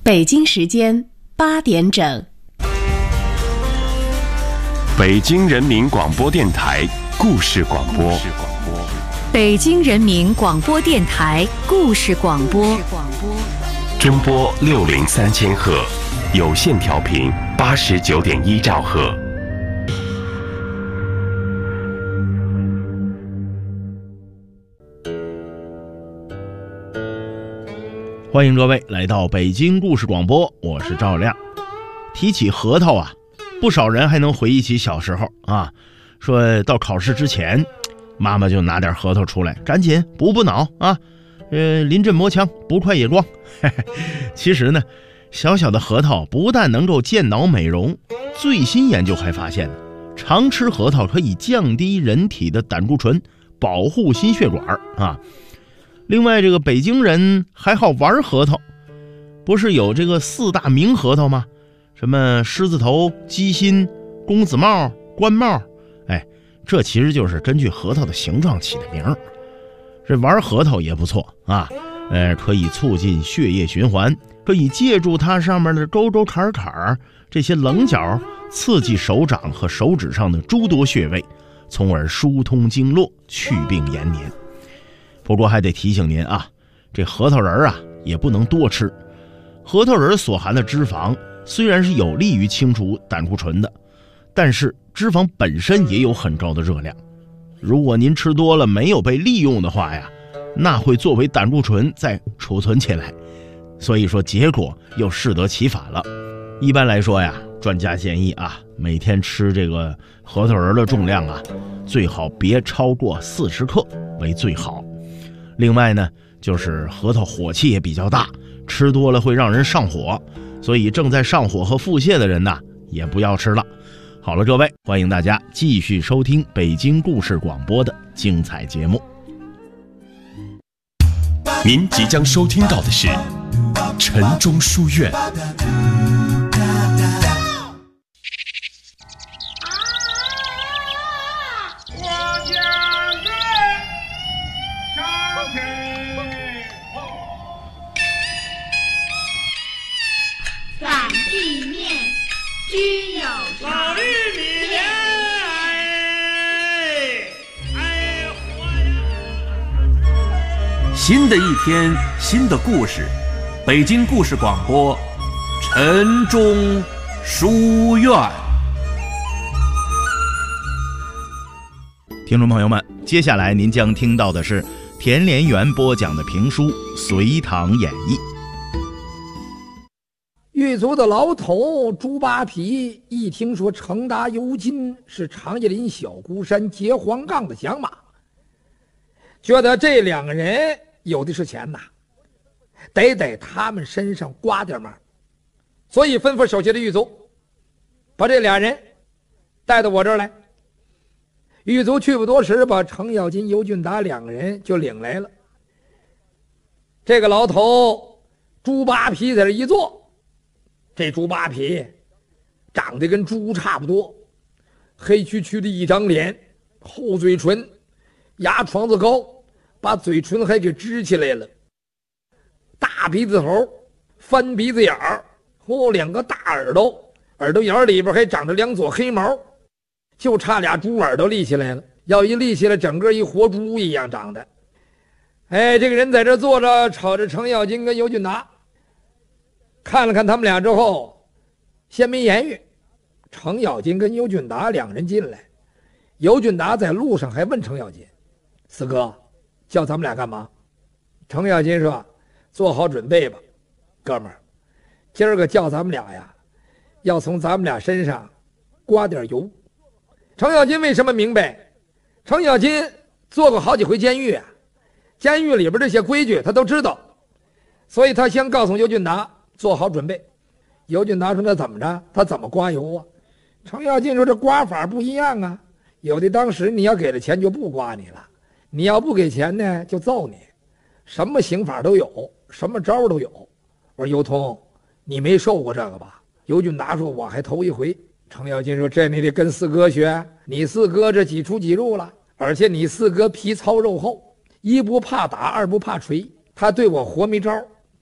北京时间8点整， 北京人民广播电台故事广播。 北京人民广播电台故事广播。 中波603000赫，有线调频89.1兆赫。 欢迎各位来到北京故事广播，我是赵亮。提起核桃啊，不少人还能回忆起小时候啊，说到考试之前，妈妈就拿点核桃出来，赶紧补脑啊，临阵磨枪，不快也光。其实呢，小小的核桃不但能够健脑美容，最新研究还发现呢，常吃核桃可以降低人体的胆固醇，保护心血管啊。另外，这个北京人还好玩核桃，不是有这个4大名核桃吗？什么狮子头、鸡心、公子帽、官帽，这其实就是根据核桃的形状起的名。这玩核桃也不错啊，可以促进血液循环，可以借助它上面的沟沟坎坎这些棱角，刺激手掌和手指上的诸多穴位，从而疏通经络，去病延年。不过还得提醒您啊，这核桃仁啊也不能多吃。核桃仁所含的脂肪虽然是有利于清除胆固醇的，但是脂肪本身也有很高的热量。如果您吃多了没有被利用的话呀，那会作为胆固醇再储存起来，所以说结果又适得其反了。一般来说呀，专家建议啊，每天吃这个核桃仁的重量啊，最好别超过40克为最好。另外呢，就是核桃火气也比较大，吃多了会让人上火，所以正在上火和腹泻的人呢，也不要吃了。好了，各位，欢迎大家继续收听北京故事广播的精彩节目。 您即将收听到的是晨钟书院。 新的一天，新的故事，北京故事广播，晨钟书院。 听众朋友们，接下来您将听到的是田连元播讲的评书《隋唐演义》。 狱卒的老头猪八皮一听说程达、尤金是长叶林小孤山结黄杠的响马，觉得这2个人有的是钱呐，得他们身上刮点嘛，所以吩咐手下的狱卒把这2人带到我这儿来。狱卒去不多时，把程咬金、尤俊达2个人就领来了。这个老头猪八皮在这一坐，这猪八皮长得跟猪差不多，黑黢黢的一张脸，厚嘴唇，牙床子高，把嘴唇还给支起来了，大鼻子头，翻鼻子眼儿，2个大耳朵，耳朵眼里边还长着2撮黑毛，就差俩猪耳朵立起来了，要一立起来，整个一活猪一样长的。这个人在这坐着，瞅着程咬金跟尤俊达，看了看他们俩之后，先没言语。程咬金跟尤俊达2人进来，尤俊达在路上还问程咬金：“四哥，叫咱们俩干嘛？”程咬金说：“做好准备吧，哥们儿，今儿个叫咱们俩呀，要从咱们俩身上刮点油。”程咬金为什么明白？程咬金做过好几回监狱啊，监狱里边这些规矩他都知道，所以他先告诉尤俊达做好准备。尤俊达说：“那怎么着？他怎么刮油啊？”程咬金说：“这刮法不一样啊，有的当时你要给了钱就不刮你了，你要不给钱呢就揍你，什么刑法都有，什么招都有。”我说：“尤通，你没受过这个吧？”尤俊达说：“我还头一回。”程咬金说：“这你得跟四哥学，你四哥这几出几入了，而且你四哥皮糙肉厚，一不怕打，二不怕锤，他对我活没招。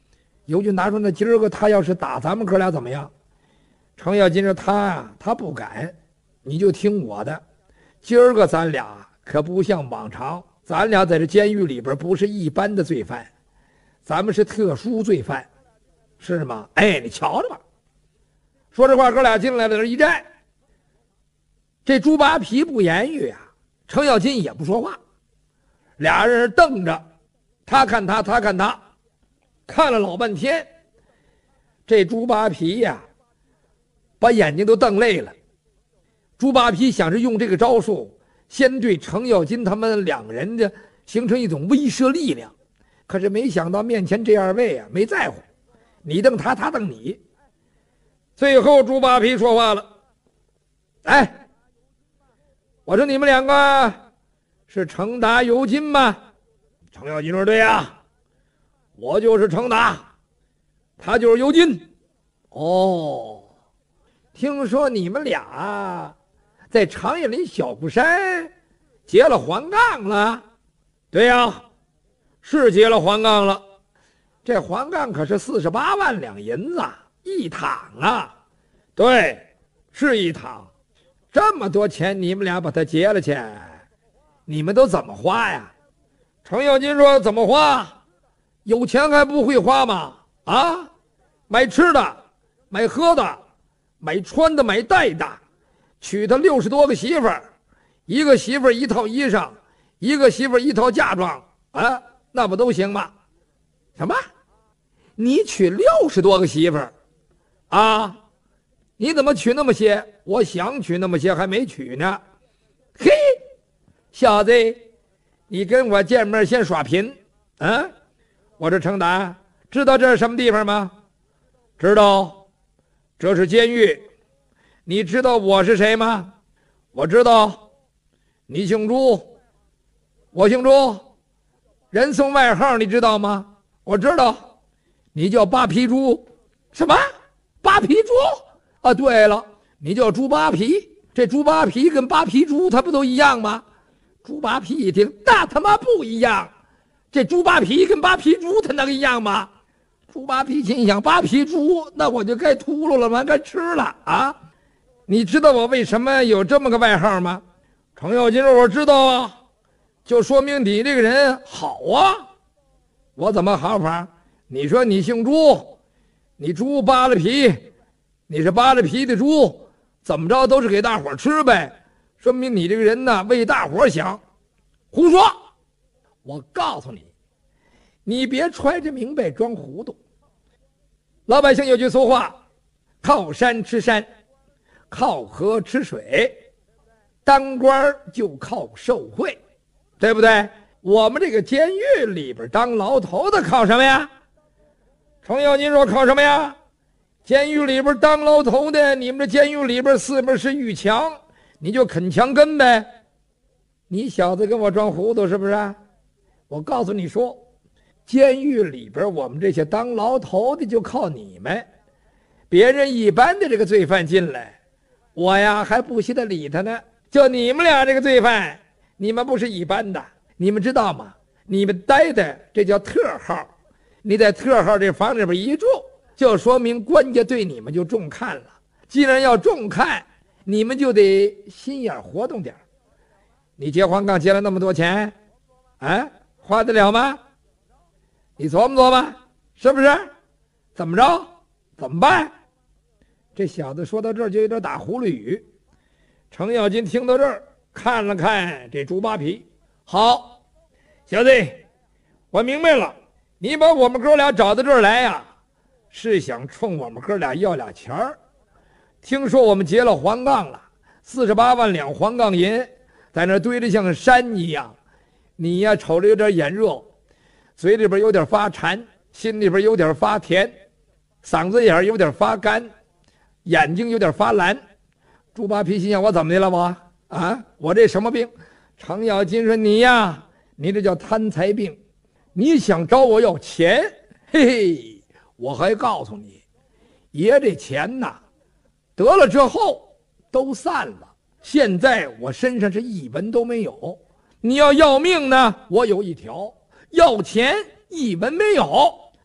尤俊达说：“那今儿个他要是打咱们哥俩怎么样？”程咬金说：“他不敢，你就听我的。今儿个咱俩可不像往常，咱俩在这监狱里边不是一般的罪犯，咱们是特殊罪犯，是吗？哎，你瞧着吧。”说这话，哥俩进来了，这一站，这猪八皮不言语啊，程咬金也不说话，俩人瞪着，他看他，他看他，看了老半天。这猪八皮呀，把眼睛都瞪累了。猪八皮想着用这个招数，先对程咬金他们两人的形成一种威慑力量，可是没想到面前这二位啊，没在乎，你瞪他，他瞪你。最后猪八皮说话了：“哎，我说你们两个是程达、尤金吗？”程咬金说：“对呀，我就是程达，他就是尤金。”哦，听说你们俩在长叶林小鼓山结了黄杠了？对呀，是结了黄杠了。这黄杠可是48万两银子一躺啊！对，是一躺。这么多钱你们俩把它结了去，你们都怎么花呀？程咬金说：“怎么花？有钱还不会花吗？啊，买吃的，买喝的，买穿的，买戴的，娶他60多个媳妇儿，一个媳妇儿一套衣裳，一个媳妇儿一套嫁妆啊，那不都行吗？”什么？你娶60多个媳妇儿啊？你怎么娶那么些？我想娶那么些还没娶呢。嘿，小子，你跟我见面先耍贫啊！我这程达知道这是什么地方吗？知道，这是监狱。你知道我是谁吗？我知道。你姓朱，我姓朱，人送外号你知道吗？我知道。你叫八皮猪。什么？八皮猪？啊，对了，你叫猪八皮。这猪八皮跟八皮猪它不都一样吗？猪八皮一听，那他妈不一样。这猪八皮跟八皮猪它能一样吗？猪八皮心想，八皮猪那我就该秃噜了吗？该吃了啊！你知道我为什么有这么个外号吗？程咬金说：“我知道啊，就说明你这个人好啊。”我怎么好法？你说你姓朱，你猪扒了皮，你是扒了皮的猪，怎么着都是给大伙吃呗，说明你这个人呢为大伙想。胡说！我告诉你，你别揣着明白装糊涂。老百姓有句俗话，靠山吃山，靠河吃水，当官就靠受贿，对不对？我们这个监狱里边当牢头的靠什么呀？程咬金说：“靠什么呀？监狱里边当牢头的，你们这监狱里边四面是狱墙，你就啃墙根呗。你小子跟我装糊涂是不是？我告诉你说，监狱里边我们这些当牢头的就靠你们，别人一般的这个罪犯进来，我呀还不稀得理他呢。就你们俩这个罪犯，你们不是一般的，你们知道吗？你们待的这叫特号。你在特号这房里边一住，就说明官家对你们就重看了。既然要重看，你们就得心眼活动点。你结黄杠结了那么多钱，啊，花得了吗？你琢磨琢磨，是不是？怎么着？怎么办？这小子说到这儿就有点打葫芦语。程咬金听到这儿，看了看这猪八皮，好，小子，我明白了。你把我们哥俩找到这儿来呀，是想冲我们哥俩要俩钱儿。听说我们结了黄杠了，48万两黄杠银，在那堆得像山一样。你呀，瞅着有点眼热，嘴里边有点发馋，心里边有点发甜，嗓子眼有点发干，眼睛有点发蓝。猪八皮心想：我怎么的了我？啊，我这什么病？程咬金说：你呀，你这叫贪财病。你想找我要钱，嘿嘿，我还告诉你，爷这钱呐，得了之后都散了。现在我身上是一文都没有。你要命呢，我有一条；要钱一文没有，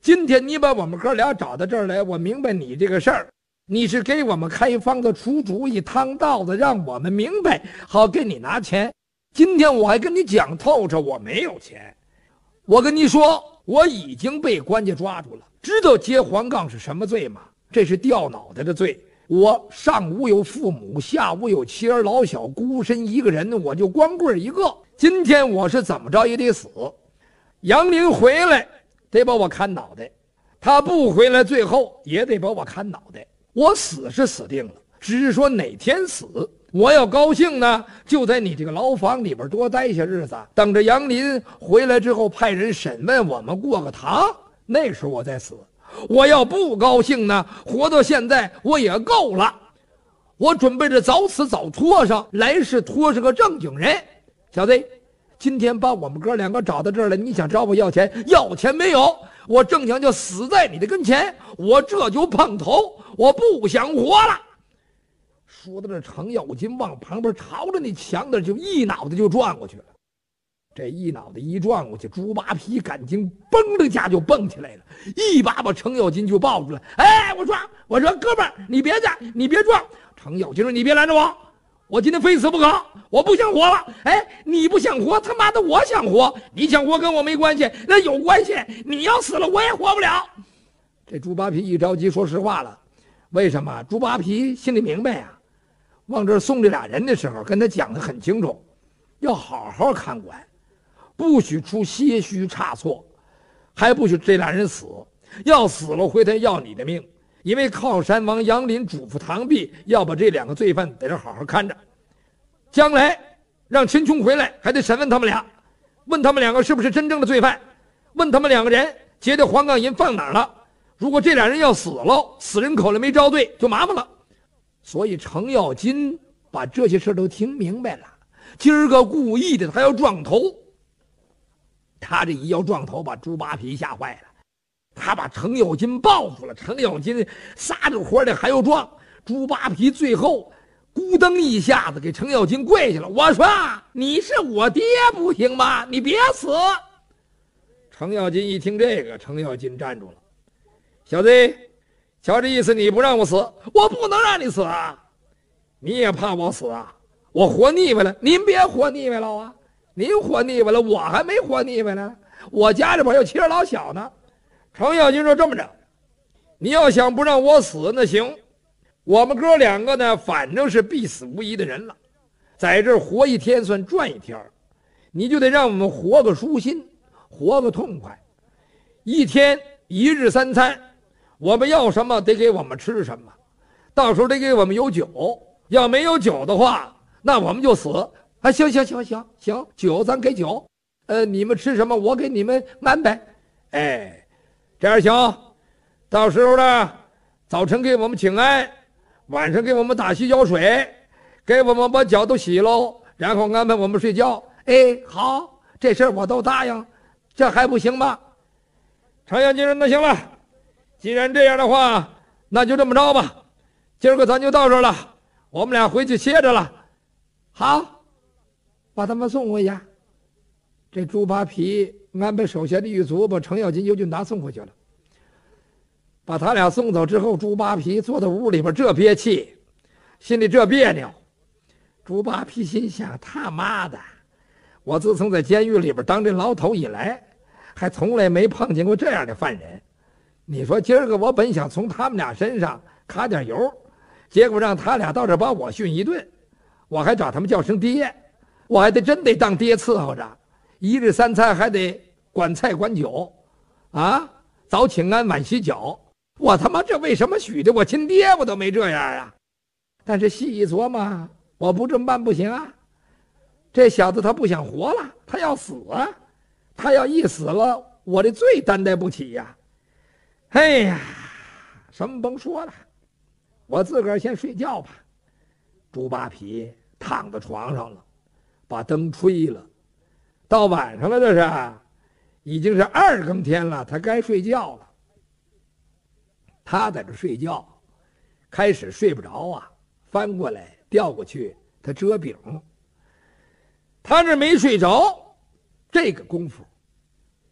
今天你把我们哥俩找到这儿来，我明白你这个事儿，你是给我们开方子出主意趟道子，让我们明白好给你拿钱。今天我还跟你讲透彻，我没有钱。我跟你说，我已经被官家抓住了。知道揭黄杠是什么罪吗？这是掉脑袋的罪。我上无有父母，下无有妻儿老小，孤身一个人，我就光棍一个。今天我是怎么着也得死。杨林回来得把我砍脑袋，他不回来最后也得把我砍脑袋。我死是死定了，只是说哪天死。我要高兴呢，就在你这个牢房里边多待些日子，等着杨林回来之后派人审问我们，过个堂，那时候我再死。我要不高兴呢，活到现在我也够了。我准备着早死早拖上，来世拖上个正经人。小子，今天把我们哥两个找到这儿来，你想找我要钱？要钱没有，我正想就死在你的跟前，我这就碰头，我不想活了。说到这，程咬金往旁边朝着那墙那就一脑袋就撞过去了。这一脑袋一撞过去，猪八皮感情嘣的一下就蹦起来了，一把把程咬金就抱住了。哎，我说哥们儿，你别去，你别撞。程咬金说：“你别拦着我，我今天非死不可，我不想活了。”哎，你不想活，他妈的我想活。你想活跟我没关系，那有关系。你要死了，我也活不了。这猪八皮一着急说实话了。为什么？猪八皮心里明白呀。往这儿送这俩人的时候，跟他讲得很清楚，要好好看管，不许出些许差错，还不许这俩人死。要死了，回头要你的命。因为靠山王杨林嘱咐唐弼要把这两个罪犯在这好好看着，将来让秦琼回来还得审问他们俩，问他们两个是不是真正的罪犯，问他们两个人劫的黄杠银放哪儿了。如果这俩人要死了，死人口里没招对，就麻烦了。所以程咬金把这些事都听明白了，今儿个故意的他要撞头。他这一要撞头，把猪八皮吓坏了，他把程咬金抱住了。程咬金撒着火的还要撞，猪八皮最后咕噔一下子给程咬金跪下了。我说你是我爹不行吗？你别死。程咬金一听这个，程咬金站住了。小子，瞧这意思，你不让我死，我不能让你死啊！你也怕我死啊？我活腻歪了，您别活腻歪了啊！您活腻歪了，我还没活腻歪呢，我家里边有妻儿老小呢。程咬金说：“这么着，你要想不让我死，那行，我们哥两个呢，反正是必死无疑的人了，在这儿活一天算赚一天，你就得让我们活个舒心，活个痛快。一天一日三餐，我们要什么得给我们吃什么，到时候得给我们有酒，要没有酒的话，那我们就死。啊，行，酒咱给酒，你们吃什么我给你们安排。哎，这样行，到时候呢，早晨给我们请安，晚上给我们打洗脚水，给我们把脚都洗喽，然后安排我们睡觉。哎，好，这事儿我都答应，这还不行吗？程咬金说：“那行了，既然这样的话，那就这么着吧，今儿个咱就到这儿了，我们俩回去歇着了。”好，把他们送回去。这猪八皮安排手下的狱卒把程咬金、尤俊达送回去了。把他俩送走之后，猪八皮坐在屋里边，这憋气，心里这别扭。猪八皮心想：他妈的，我自从在监狱里边当这牢头以来，还从来没碰见过这样的犯人。你说今儿个我本想从他们俩身上卡点油，结果让他俩到这把我训一顿，我还找他们叫声爹，我还真得当爹伺候着，一日三餐还得管菜管酒，啊，早请安晚洗脚。我他妈这为什么许的？我亲爹我都没这样啊！但是细一琢磨，我不这么办不行啊。这小子他不想活了，他要死啊！他要一死了，我这罪担待不起呀！哎呀，什么甭说了，我自个儿先睡觉吧。猪八皮躺在床上了，把灯吹了，到晚上了，这是已经是2更天了，他该睡觉了。他在这睡觉，开始睡不着啊，翻过来调过去，他遮饼。他这没睡着，这个功夫，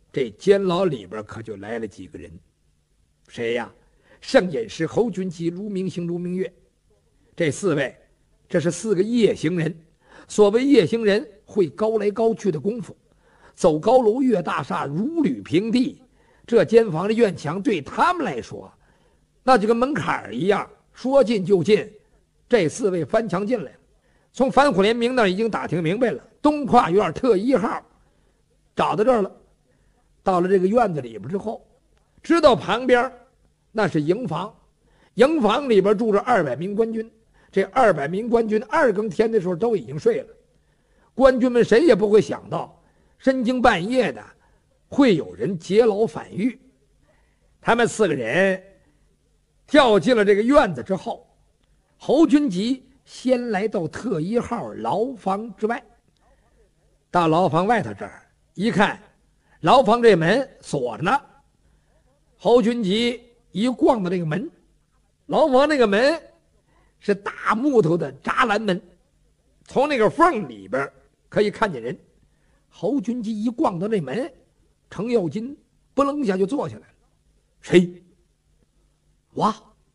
这监牢里边可就来了几个人。谁呀？盛隐师、侯君集、卢明星、卢明月，这4位，这是4个夜行人。所谓夜行人，会高来高去的功夫，走高楼越大厦，如履平地。这监房的院墙对他们来说，那就跟门槛一样，说进就进。这4位翻墙进来了，从反虎联名那儿已经打听明白了，东跨院特1号找到这儿了。到了这个院子里边之后，知道旁边那是营房，营房里边住着200名官军。这200名官军2更天的时候都已经睡了。官军们谁也不会想到，深更半夜的会有人劫牢反狱。他们4个人跳进了这个院子之后，侯君集先来到特1号牢房之外。到牢房外头这儿一看，牢房这门锁着呢。侯君集一逛到这个门，牢房那个门是大木头的栅栏门，从那个缝里边可以看见人。侯君集一逛到那门，程咬金不楞一下就坐下来了。谁？我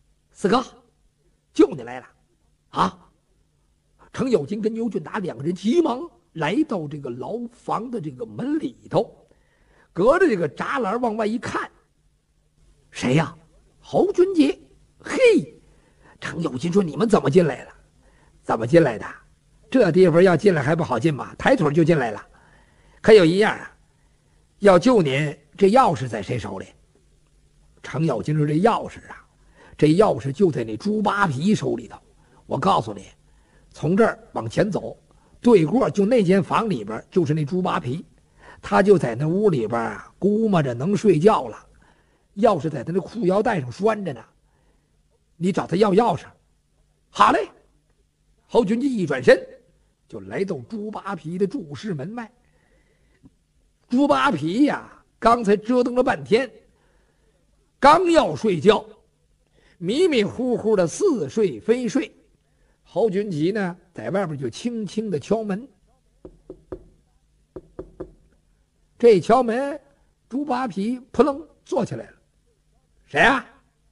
4哥，救你来了啊！程咬金跟牛俊达2个人急忙来到这个牢房的这个门里头，隔着这个栅栏往外一看，谁呀？侯君集。嘿，程咬金说：“你们怎么进来了？怎么进来的？这地方要进来还不好进吗？抬腿就进来了。可有一样啊，要救您，这钥匙在谁手里？”程咬金说：“这钥匙啊，这钥匙就在那猪扒皮手里头。我告诉你，从这儿往前走，对过就那间房里边就是那猪扒皮，他就在那屋里边啊，估摸着能睡觉了。钥匙在他那裤腰带上拴着呢，你找他要钥匙。”好嘞。侯君集一转身就来到猪扒皮的住室门外。猪扒皮呀，刚才折腾了半天，刚要睡觉，迷迷糊糊的似睡非睡。侯君集呢，在外边就轻轻的敲门。这敲门，猪扒皮扑棱坐起来了。谁啊？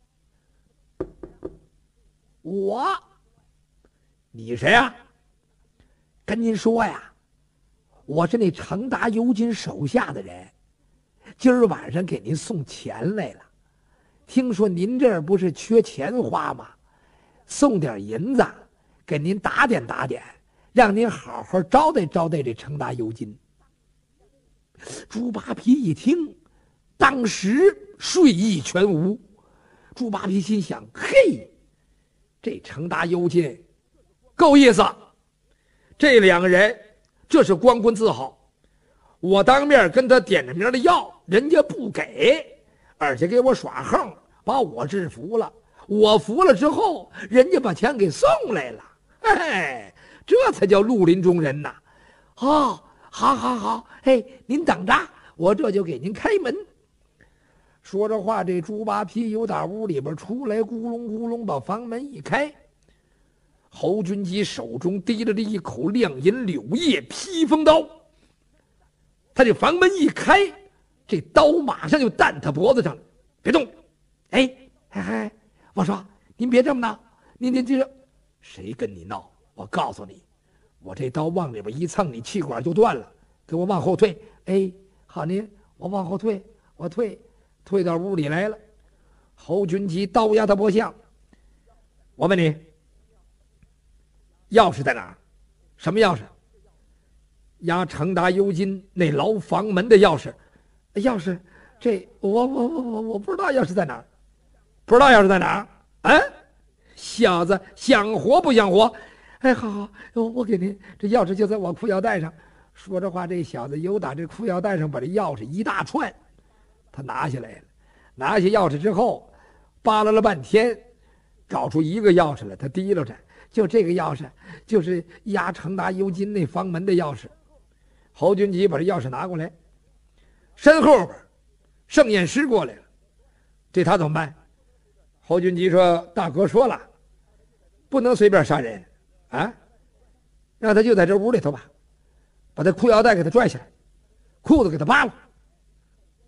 我。你谁啊？跟您说呀，我是那程达尤金手下的人，今儿晚上给您送钱来了。听说您这儿不是缺钱花吗？送点银子给您打点打点，让您好好招待招待这程达尤金。猪扒皮一听，当时睡意全无。猪扒皮心想：嘿，这程达尤金够意思，这2个人这是光棍字号。我当面跟他点着名的要，人家不给，而且给我耍横，把我制服了。我服了之后，人家把钱给送来了。哎，这才叫绿林中人呐！哦，好好好，嘿，您等着，我这就给您开门。说着话，这猪扒皮由打屋里边出来，咕隆咕隆把房门一开。侯君集手中提着一口亮银柳叶披风刀，他这房门一开，这刀马上就担他脖子上了。别动！哎，我说您别这么闹，您这谁跟你闹？我告诉你，我这刀往里边一蹭，你气管就断了。给我往后退！哎，好您，我往后退，我退到屋里来了。侯君集刀压他脖项，我问你，钥匙在哪儿？什么钥匙？押程达尤金那牢房门的钥匙。钥匙，这我不知道钥匙在哪儿。不知道钥匙在哪儿？啊，小子想活不想活？哎，好，我给您，这钥匙就在我裤腰带上。说着话，这小子由打这裤腰带上把这钥匙一大串，他拿下来了。拿下钥匙之后，扒拉了半天，找出一个钥匙来，他提溜着。就这个钥匙，就是押程达尤金那房门的钥匙。侯君集把这钥匙拿过来，身后边盛验师过来了，这他怎么办？侯君集说：“大哥说了，不能随便杀人啊，让他就在这屋里头吧，把他裤腰带给他拽下来，裤子给他扒了。”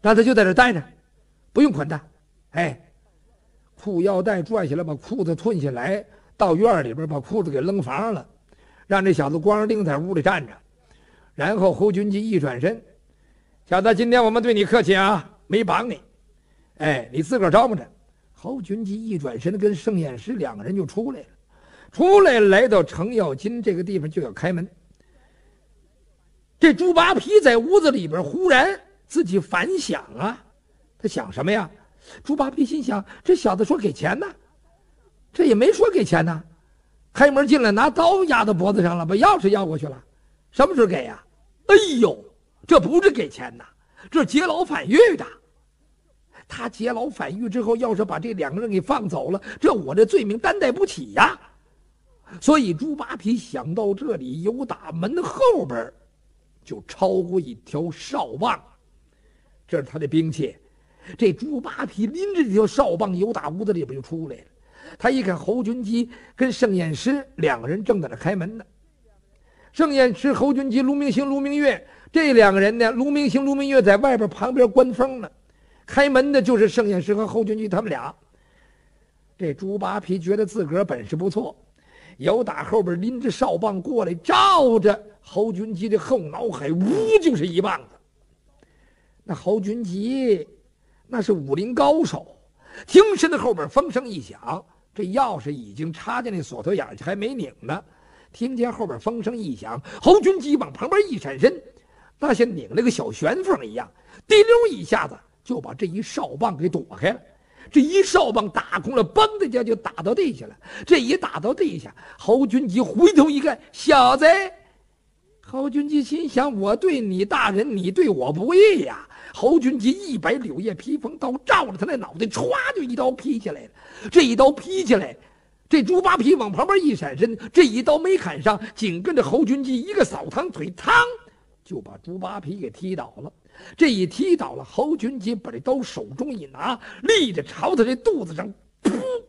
让他就在这待着，不用捆他。哎，裤腰带拽下来，把裤子褪下来，到院里边把裤子给扔房了，让这小子光着腚在屋里站着。然后侯军基一转身，小子，今天我们对你客气啊，没绑你，哎，你自个儿招摸着。侯军基一转身，跟盛验师两个人就出来了。出来来到程咬金这个地方就要开门。这猪八皮在屋子里边忽然自己反想啊，他想什么呀？猪八皮心想，这小子说给钱呢，这也没说给钱呢。开门进来拿刀压到脖子上了，把钥匙要过去了，什么时候给呀？哎呦，这不是给钱呐，这是劫牢反狱的。他劫牢反狱之后，要是把这两个人给放走了，这我这罪名担待不起呀。所以猪八皮想到这里，由打门后边就超过一条哨棒，这是他的兵器。这猪八皮拎着这条哨棒，由打屋子里边就出来了。他一看侯军基跟盛验师两个人正在那开门呢。盛验师、侯军基、卢明星、卢明月这两个人呢，卢明星、卢明月在外边旁边关风呢。开门的就是盛验师和侯军基他们俩。这猪八皮觉得自个儿本事不错，由打后边拎着哨棒过来，照着侯军基的后脑海呜就是一棒子。那侯军基那是武林高手，听身的后边风声一响，这钥匙已经插进那锁头眼去，还没拧呢。听见后边风声一响，侯军基往旁边一闪身，那像拧了个小旋风一样，滴溜一下子就把这一哨棒给躲开了。这一哨棒打空了，嘣的一下就打到地下了。这一打到地下，侯军基回头一看，小子！侯军基心想：我对你大人，你对我不义呀！侯军基一摆柳叶披风刀，照着他那脑袋，歘就一刀劈下来了。这一刀劈下来，这猪八皮往旁边一闪身，这一刀没砍上，紧跟着侯军基一个扫堂腿，嘡就把猪八皮给踢倒了。这一踢倒了，侯军基把这刀手中一拿，立着朝他这肚子上，噗，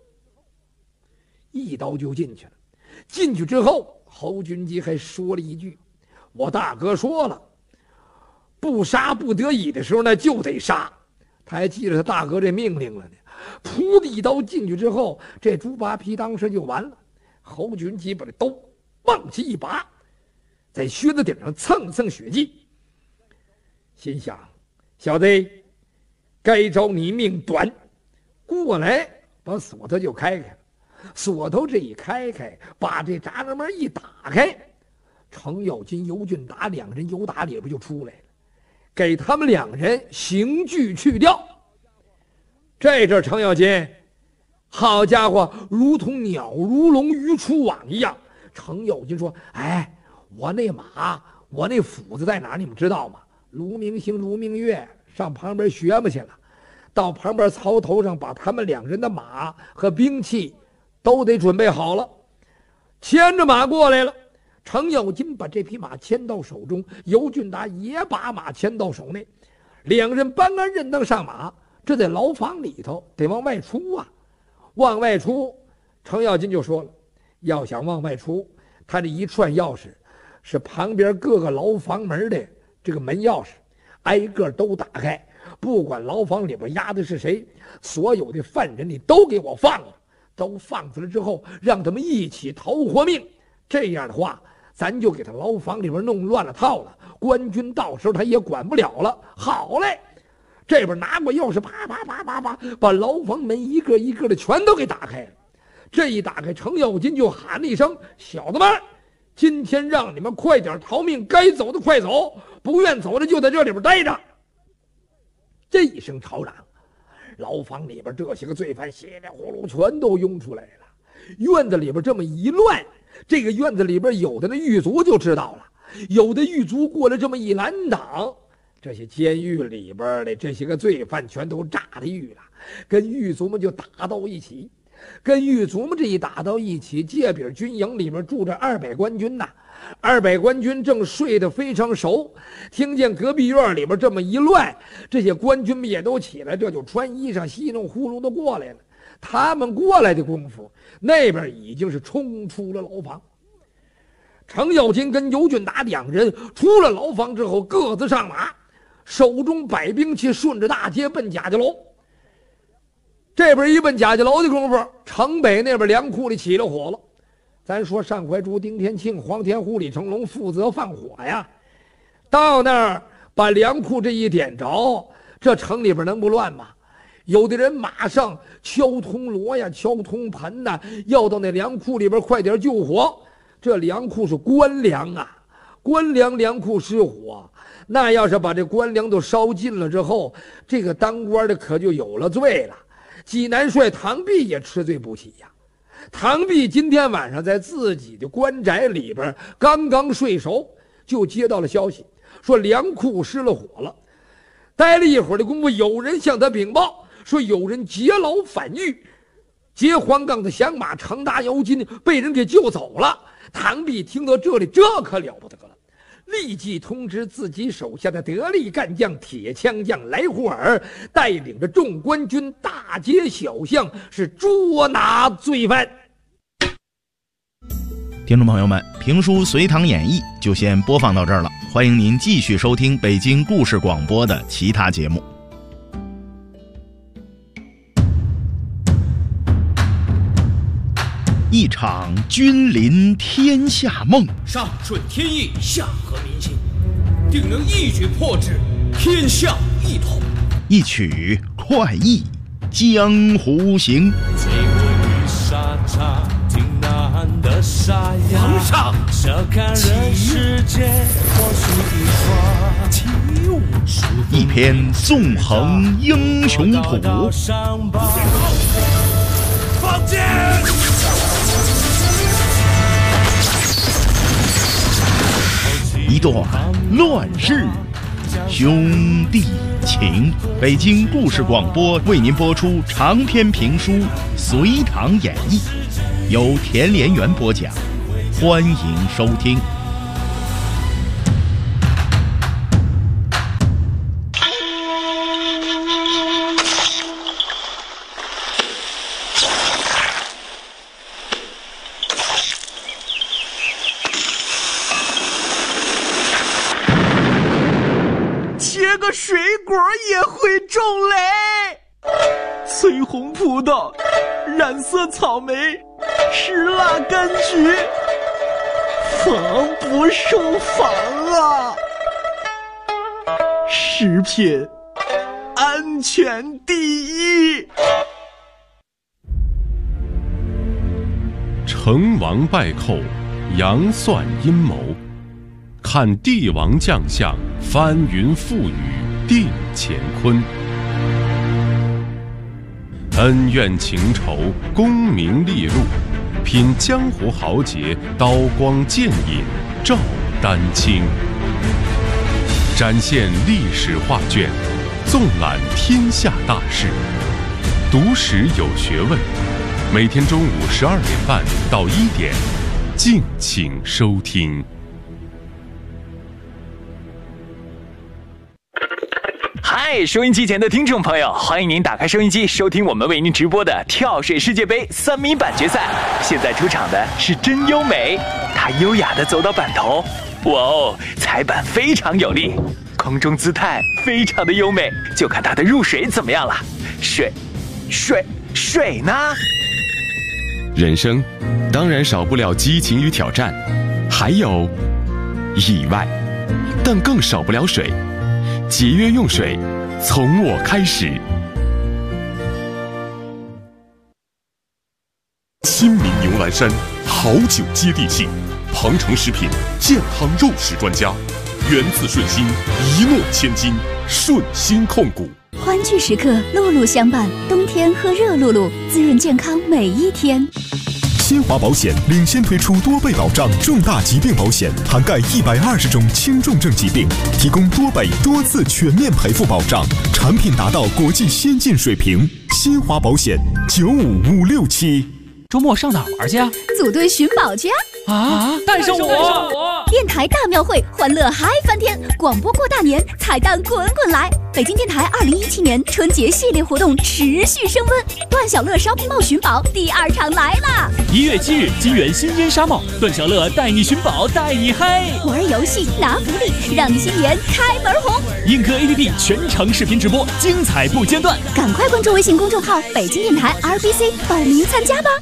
一刀就进去了。进去之后，侯军基还说了一句：“我大哥说了，不杀不得已的时候呢，就得杀。”他还记着他大哥这命令了呢。噗的一刀进去之后，这猪八皮当时就完了。侯军基把这刀往起一拔，在靴子顶上蹭蹭血迹。心想，小子，该着你命短，过来把锁头就开开了。锁头这一开开，把这闸栏门一打开，程咬金、尤俊达两人由打里边就出来了，给他们两人刑具去掉。这阵程咬金，好家伙，如同鸟如笼，鱼出网一样。程咬金说：“哎，我那马，我那斧子在哪儿？你们知道吗？”卢明星、卢明月上旁边学嘛去了，到旁边槽头上把他们两人的马和兵器都得准备好了，牵着马过来了。程咬金把这匹马牵到手中，尤俊达也把马牵到手内，两人搬鞍认当上马。这在牢房里头得往外出啊，往外出，程咬金就说了，要想往外出，他这一串钥匙是旁边各个牢房门的这个门钥匙，挨个都打开，不管牢房里边压的是谁，所有的犯人你都给我放了，都放出来之后，让他们一起逃活命。这样的话，咱就给他牢房里边弄乱了套了，官军到时候他也管不了了。好嘞，这边拿过钥匙，啪啪啪啪啪，把牢房门一个一个的全都给打开了。这一打开，程咬金就喊了一声：“小子们！今天让你们快点逃命，该走的快走，不愿走的就在这里边待着。”这一声吵嚷，牢房里边这些个罪犯稀里呼噜全都涌出来了。院子里边这么一乱，这个院子里边有的那狱卒就知道了，有的狱卒过来这么一拦挡，这些监狱里边的这些个罪犯全都炸了狱了，跟狱卒们就打到一起。跟狱卒们这一打到一起，界饼军营里面住着200官军呐。200官军正睡得非常熟，听见隔壁院里边这么一乱，这些官军们也都起来，这就穿衣裳稀弄呼噜的过来了。他们过来的功夫，那边已经是冲出了牢房。程咬金跟尤俊达两人出了牢房之后，各自上马， 手中摆兵器，顺着大街奔贾家楼。这边一奔贾家楼的功夫，城北那边粮库里起了火了。咱说单怀珠、丁天庆、黄天虎、李成龙负责放火呀，到那儿把粮库这一点着，这城里边能不乱吗？有的人马上敲通锣呀，敲通盆呐，要到那粮库里边快点救火。这粮库是官粮啊，官粮粮库失火，那要是把这官粮都烧尽了之后，这个当官的可就有了罪了。济南帅唐弼也吃罪不起呀。唐弼今天晚上在自己的官宅里边刚刚睡熟，就接到了消息，说粮库失了火了。待了一会儿的功夫，有人向他禀报说有人劫牢反狱，劫黄冈的响马程达姚金被人给救走了。唐弼听到这里，这可了不得了，立即通知自己手下的得力干将铁枪将来胡尔，带领着众官军大街小巷是捉拿罪犯。 听众朋友们，评书《隋唐演义》就先播放到这儿了，欢迎您继续收听北京故事广播的其他节目。一场君临天下梦， 上顺天意，下合民心，定能一举破之，天下一统。 一曲快意江湖行。 最后与沙场挺难的沙哑， 皇上笑看人世间或许一花， 一篇纵横英雄谱， 放箭！ 一段乱世兄弟情。北京故事广播为您播出长篇评书《隋唐演义》，由田连元播讲，欢迎收听。 切个水果也会种雷，翠红葡萄，染色草莓，石蜡柑橘，防不胜防啊！食品安全第一。 成王败寇，杨算阴谋，看帝王将相，翻云覆雨定乾坤。恩怨情仇，功名利禄，品江湖豪杰，刀光剑影照丹青。展现历史画卷，纵览天下大事，读史有学问。每天中午12点半到1点，敬请收听。 嗨，收音机前的听众朋友，欢迎您打开收音机，收听我们为您直播的跳水世界杯3米板决赛。现在出场的是真优美，她优雅地走到板头，哇哦，踩板非常有力，空中姿态非常的优美，就看她的入水怎么样了。水呢？ 人生当然少不了激情与挑战，还有意外，但更少不了水。节约用水，从我开始。 亲民牛栏山好酒接地气，庞城食品健康肉食专家，源自顺心，一诺千金，顺心控股。 欢聚时刻，露露相伴，冬天喝热露露，滋润健康每一天。 新华保险领先推出多倍保障重大疾病保险，涵盖120种轻重症疾病，提供多倍多次全面赔付保障，产品达到国际先进水平。新华保险95567。 周末上哪儿玩去啊？ 组队寻宝去啊！ 带上我！ 电台大庙会，欢乐嗨翻天！广播过大年，彩蛋滚滚来！北京电台2017年春节系列活动持续升温，段小乐烧瓶帽寻宝第2场来啦 ！1月7日，金源新烟纱帽，段小乐带你寻宝，带你嗨！ 玩游戏拿福利，让你新年开门红！ 映客 APP 全程视频直播，精彩不间断！ 赶快关注微信公众号北京电台 RBC 报名参加吧！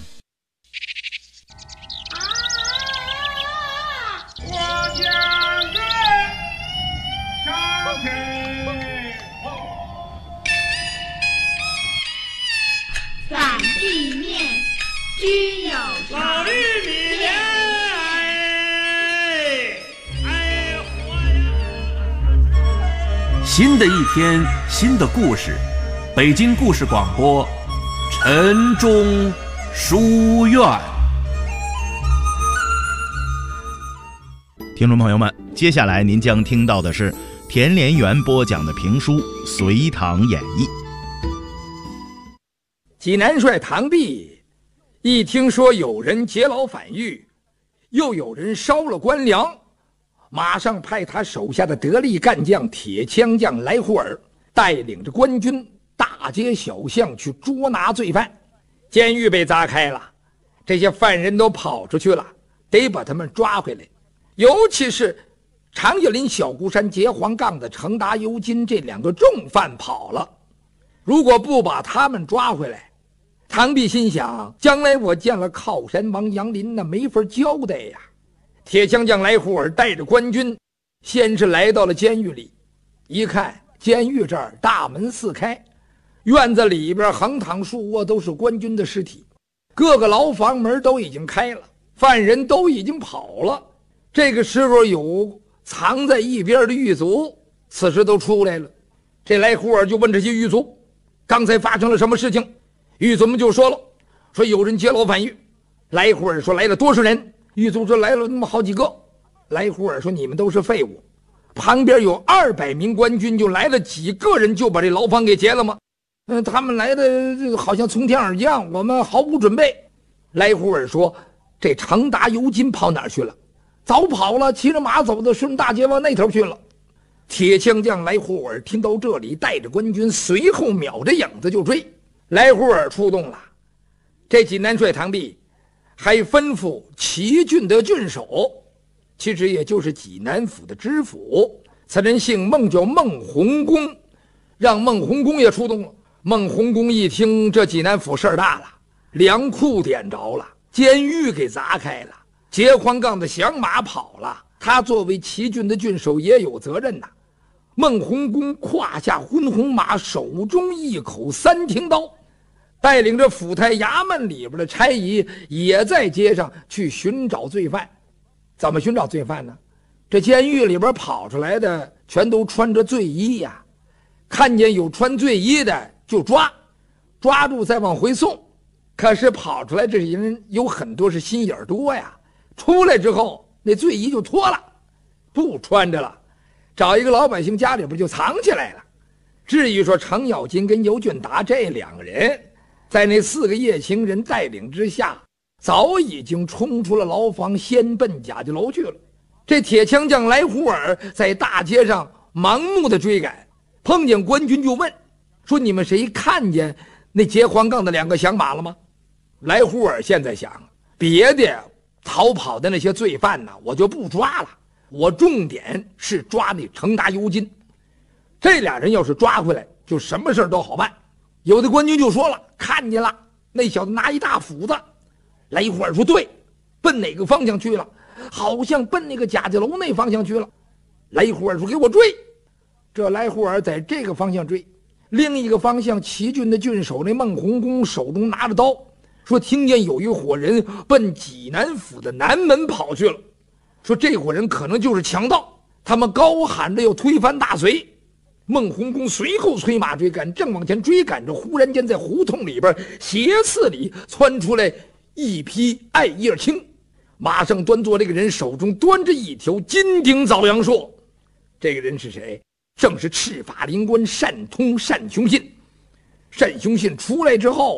散地面，均有常。 新的一天，新的故事，北京故事广播，晨钟书院。 听众朋友们，接下来您将听到的是田连元播讲的评书《隋唐演义》。 济南帅唐弼一听说有人劫牢反狱，又有人烧了官粮，马上派他手下的得力干将铁枪将来胡尔带领着官军大街小巷去捉拿罪犯。监狱被砸开了，这些犯人都跑出去了，得把他们抓回来。尤其是常家林、小孤山、结黄杠的程达、尤金这2个重犯跑了，如果不把他们抓回来，唐弼心想，将来我见了靠山王杨林，那没法交代呀。铁枪将来胡尔带着官军，先是来到了监狱里，一看监狱这儿大门四开，院子里边横躺竖卧都是官军的尸体，各个牢房门都已经开了，犯人都已经跑了。这个时候有藏在一边的狱卒此时都出来了，这来胡尔就问这些狱卒，刚才发生了什么事情？狱卒们就说了，说有人劫牢反狱。来胡尔说来了多少人？狱卒说来了那么好几个。来胡尔说你们都是废物，旁边有200名官军，就来了几个人就把这牢房给劫了吗？他们来的好像从天而降，我们毫无准备。来胡尔说这程达、尤金跑哪儿去了？早跑了，骑着马走的，顺大街往那头去了。铁枪将来胡尔听到这里，带着官军随后秒着影子就追。来胡尔出动了，这济南帅唐弼还吩咐齐郡的郡守，其实也就是济南府的知府，此人姓孟，叫孟洪公，让孟洪公也出动了。孟洪公一听这济南府事儿大了，粮库点着了，监狱给砸开了，结黄杠的响马跑了，他作为齐郡的郡守也有责任呐。孟洪公胯下昏红马，手中一口3挺刀，带领着府台衙门里边的差役也在街上去寻找罪犯。怎么寻找罪犯呢？这监狱里边跑出来的全都穿着罪衣呀，看见有穿罪衣的就抓，抓住再往回送。可是跑出来这些人有很多是心眼多呀，出来之后那罪衣就脱了，不穿着了，找一个老百姓家里边就藏起来了。至于说程咬金跟尤俊达这2个人，在那4个夜行人带领之下，早已经冲出了牢房，先奔贾家楼去了。这铁枪将来胡尔在大街上盲目的追赶，碰见官军就问，说你们谁看见那结黄杠的2个响马了吗？来胡尔现在想，别的逃跑的那些罪犯呢，我就不抓了，我重点是抓那程达、尤金。这2人要是抓回来，就什么事都好办。有的官军就说了，看见了，那小子拿一大斧子。来胡尔说对，奔哪个方向去了？好像奔那个贾家楼那方向去了。来胡尔说给我追。这来胡尔在这个方向追，另一个方向齐郡的郡守那孟洪公手中拿着刀，说听见有一伙人奔济南府的南门跑去了，说这伙人可能就是强盗，他们高喊着要推翻大隋。孟洪公随后催马追赶，正往前追赶着，忽然间在胡同里边斜刺里窜出来一匹艾叶青，马上端坐这个人手中端着一条金顶枣阳硕。这个人是谁？正是赤发灵官单通单雄信。单雄信出来之后，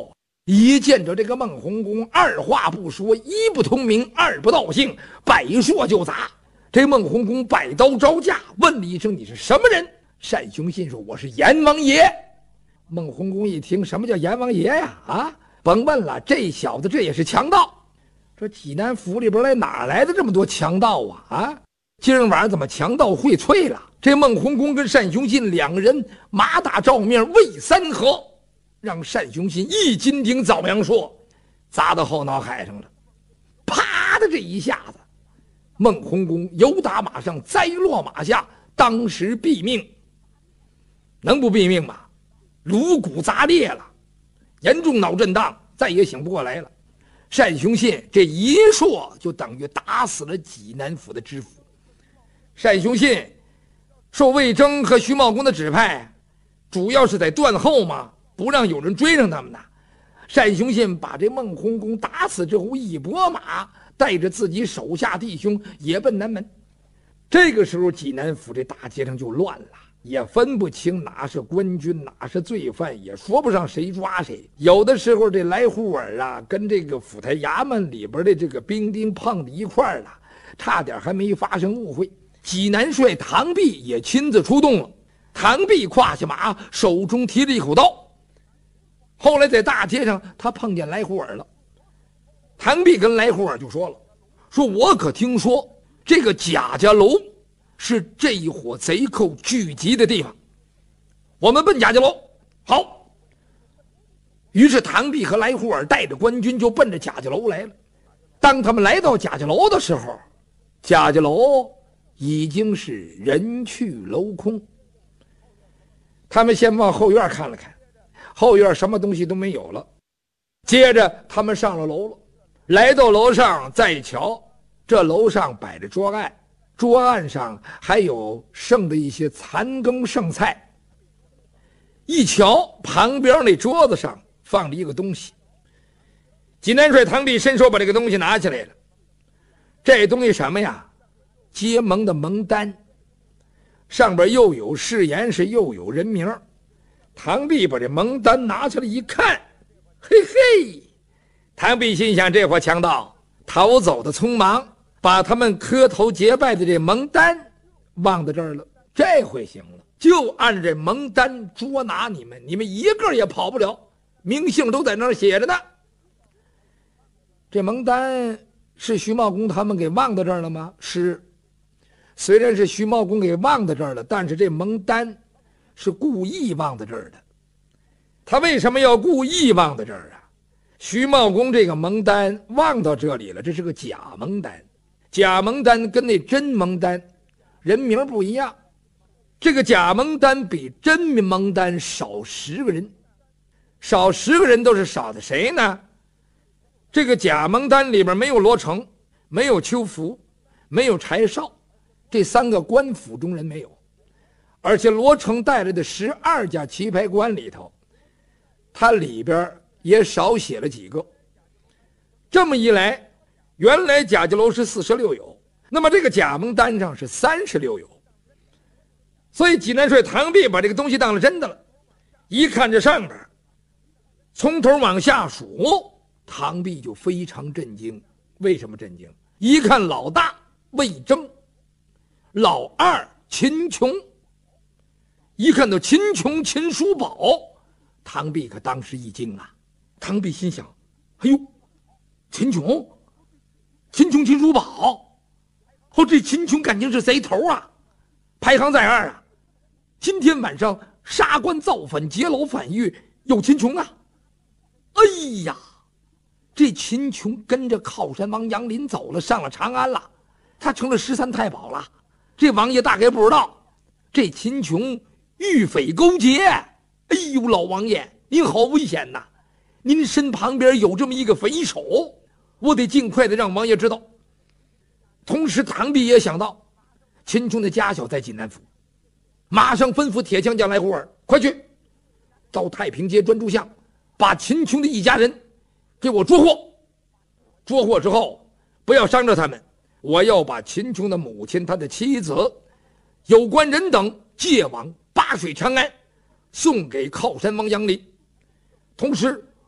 一见着这个孟洪公，二话不说，一不通名，二不道姓，摆槊就砸。这孟洪公摆刀招架，问了一声：“你是什么人？”单雄信说：“我是阎王爷。”孟洪公一听，什么叫阎王爷呀？啊，甭问了，这小子这也是强盗。这济南府里边来哪来的这么多强盗啊？啊，今儿晚上怎么强盗会脆了？这孟洪公跟单雄信两个人马打照面，为三合，让单雄信一金顶枣阳说砸到后脑海上了。啪的这一下子，孟洪公由打马上栽落马下，当时毙命。能不毙命吗？颅骨砸裂了，严重脑震荡，再也醒不过来了。单雄信这一说就等于打死了济南府的知府。单雄信受魏征和徐茂公的指派，主要是在断后嘛，不让有人追上他们呢。单雄信把这孟洪公打死之后，一拨马带着自己手下弟兄也奔南门。这个时候济南府这大街上就乱了，也分不清哪是官军哪是罪犯，也说不上谁抓谁。有的时候这来胡尔啊跟这个府台衙门里边的这个兵丁碰到一块儿了，差点还没发生误会。济南帅唐弼也亲自出动了，唐弼胯下马，手中提着一口刀。后来在大街上他碰见来胡尔了，唐弼跟来胡尔就说了，说我可听说这个贾家楼是这一伙贼寇聚集的地方，我们奔贾家楼。好，于是唐弼和来胡尔带着官军就奔着贾家楼来了。当他们来到贾家楼的时候，贾家楼已经是人去楼空。他们先往后院看了看，后院什么东西都没有了。接着他们上了楼了，来到楼上再一瞧，这楼上摆着桌案，桌案上还有剩的一些残羹剩菜。一瞧旁边那桌子上放着一个东西，济南帅唐弼伸手把这个东西拿起来了。这东西什么呀？结盟的盟单，上边又有誓言，是又有人名。唐弼把这盟单拿起来一看，嘿嘿，唐弼心想，这伙强盗逃走的匆忙，把他们磕头结拜的这盟单忘在这儿了。这回行了，就按这盟单捉拿你们，你们一个也跑不了，名姓都在那儿写着呢。这盟单是徐茂公他们给忘在这儿了吗？是。虽然是徐茂公给忘在这儿了，但是这盟单是故意忘在这儿的。他为什么要故意忘在这儿啊？徐茂公这个盟单忘到这里了，这是个假盟单。假盟单跟那真盟单人名不一样，这个假盟单比真盟单少10个人，少10个人都是少的谁呢？这个假盟单里边没有罗成，没有邱福，没有柴绍，这3个官府中人没有。而且罗成带来的12家棋牌官里头，他里边也少写了几个。这么一来，原来贾家楼是46友，那么这个假盟单上是36友。所以济南帅唐弼把这个东西当了真的了，一看这上边从头往下数，唐弼就非常震惊。为什么震惊？一看老大魏征，老二秦琼，一看到秦琼、秦叔宝，唐弼可当时一惊啊！唐弼心想：哎呦，秦琼、秦叔宝，这秦琼感情是贼头啊，排行在2啊！今天晚上杀官造反、劫牢反狱，有秦琼啊！哎呀，这秦琼跟着靠山王杨林走了，上了长安了，他成了13太保了。这王爷大概不知道，这秦琼与匪勾结。哎呦，老王爷您好危险呐，您身旁边有这么一个匪首，我得尽快的让王爷知道。同时唐弼也想到秦琼的家小在济南府，马上吩咐铁匠匠来胡尔，快去到太平街专诸巷，把秦琼的一家人给我捉获。捉获之后不要伤着他们，我要把秦琼的母亲、他的妻子、有关人等借往八水长安，送给靠山王杨林。同时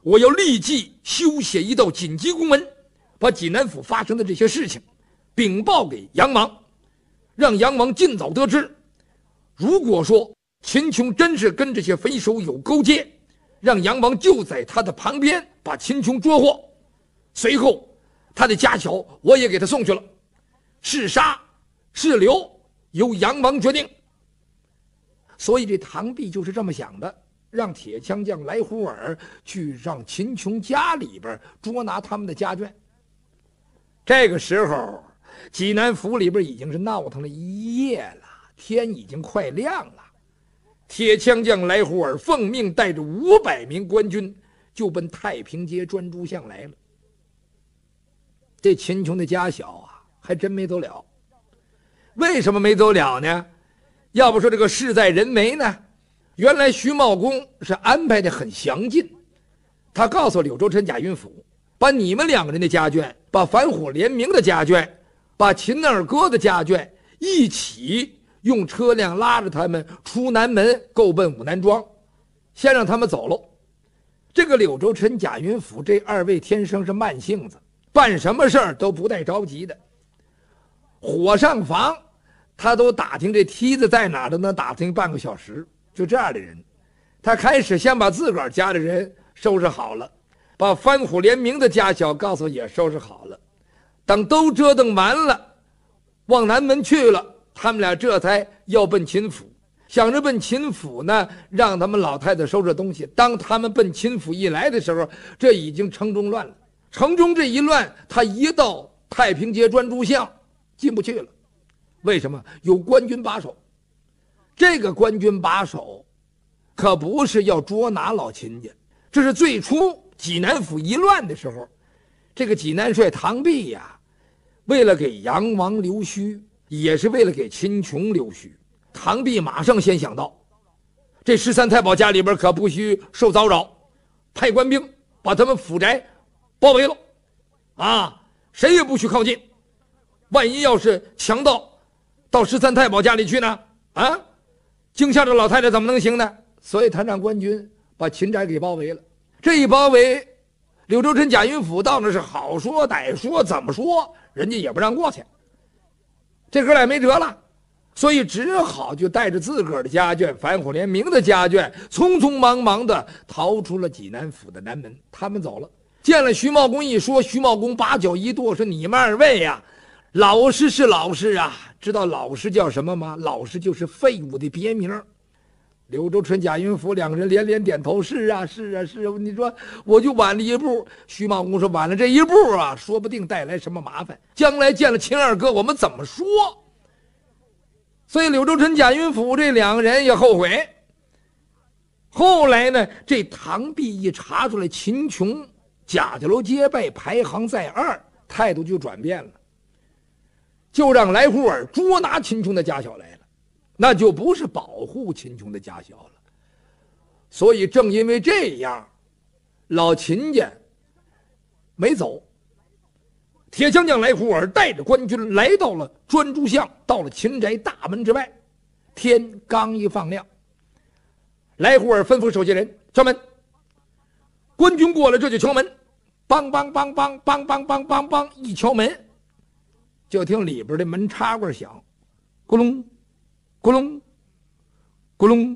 我要立即修写一道紧急公文，把济南府发生的这些事情禀报给杨王，让杨王尽早得知。如果说秦琼真是跟这些匪首有勾结，让杨王就在他的旁边把秦琼捉获。随后他的家小我也给他送去了，是杀是留由杨王决定。所以这唐弼就是这么想的，让铁枪将来胡尔去让秦琼家里边捉拿他们的家眷。这个时候济南府里边已经是闹腾了一夜了，天已经快亮了。铁枪将来胡尔奉命带着500名官军就奔太平街专诸巷来了。这秦琼的家小啊还真没走了。为什么没走了呢？要不说这个事在人为呢，原来徐茂公是安排的很详尽，他告诉柳州陈贾云甫，把你们2个人的家眷，把反虎联名的家眷，把秦二哥的家眷一起用车辆拉着他们出南门，够奔武南庄，先让他们走喽。这个柳州陈贾云甫这2位天生是慢性子，办什么事儿都不带着急的。火上房他都打听这梯子在哪儿，都能打听半个小时，就这样的人。他开始先把自个儿家的人收拾好了，把反虎联名的家小告诉也收拾好了。等都折腾完了，往南门去了，他们俩这才要奔秦府，想着奔秦府呢，让他们老太太收拾东西。当他们奔秦府一来的时候，这已经城中乱了。城中这一乱，他一到太平街专诸巷进不去了。为什么？有官军把守。这个官军把守可不是要捉拿老秦家，这是最初济南府一乱的时候，这个济南帅唐弼呀，为了给杨王留须，也是为了给秦琼留须，唐弼马上先想到，这13太保家里边可不许受骚扰，派官兵把他们府宅包围了，啊，谁也不许靠近。万一要是强盗到13太保家里去呢？啊，惊吓着老太太怎么能行呢？所以他让官军把秦宅给包围了。这一包围，柳州陈贾云甫到那是好说歹说，怎么说人家也不让过去。这哥俩没辙了，所以只好就带着自个儿的家眷，反虎联名的家眷，匆匆忙忙的逃出了济南府的南门。他们走了，见了徐茂公一说，徐茂公把脚一跺，说：“你们2位呀，老师是老师啊，知道老师叫什么吗？老师就是废物的别名。”柳州陈贾云甫2个人连连点头：“是啊，是啊，是啊。”你说我就晚了一步。徐茂公说：“晚了这一步啊，说不定带来什么麻烦。将来见了秦二哥，我们怎么说？”所以柳州陈贾云甫这2个人也后悔。后来呢，这唐弼一查出来秦琼贾家楼结拜排行在2，态度就转变了，就让来胡尔捉拿秦琼的家小来了，那就不是保护秦琼的家小了。所以正因为这样，老秦家没走，铁枪将来胡尔带着官军来到了专诸巷，到了秦宅大门之外。天刚一放亮，来胡尔吩咐手下人敲门。官军过来这就敲门，梆梆梆梆梆梆梆梆梆，一敲门，就听里边的门插棍响，咕隆咕隆咕隆，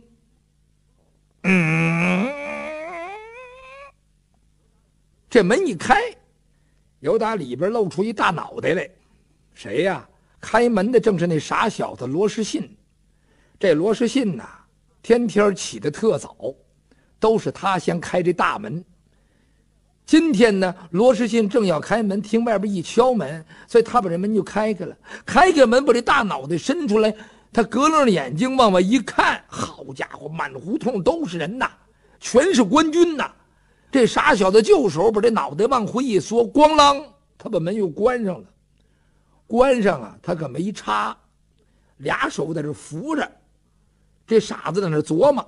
这门一开，由打里边露出一大脑袋来。谁呀？开门的正是那傻小子罗士信。这罗士信呐，天天起得特早，都是他先开这大门。今天呢，罗士信正要开门，听外边一敲门，所以他把这门就开开了。开开门，把这大脑袋伸出来，他隔楞着眼睛往外一看，好家伙，满胡同都是人呐，全是官军呐。这傻小子就手把这脑袋往回一缩，咣啷，他把门又关上了。关上啊，他可没插，2手在这扶着。这傻子在那琢磨，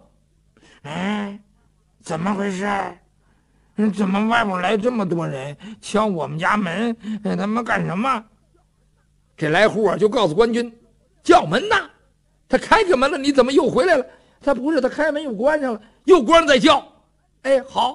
怎么回事？怎么外边来这么多人敲我们家门？他们干什么？这来胡尔就告诉官军，叫门呐！他开门了，你怎么又回来了？他不是，他开门又关上了，又关上再叫。哎，好，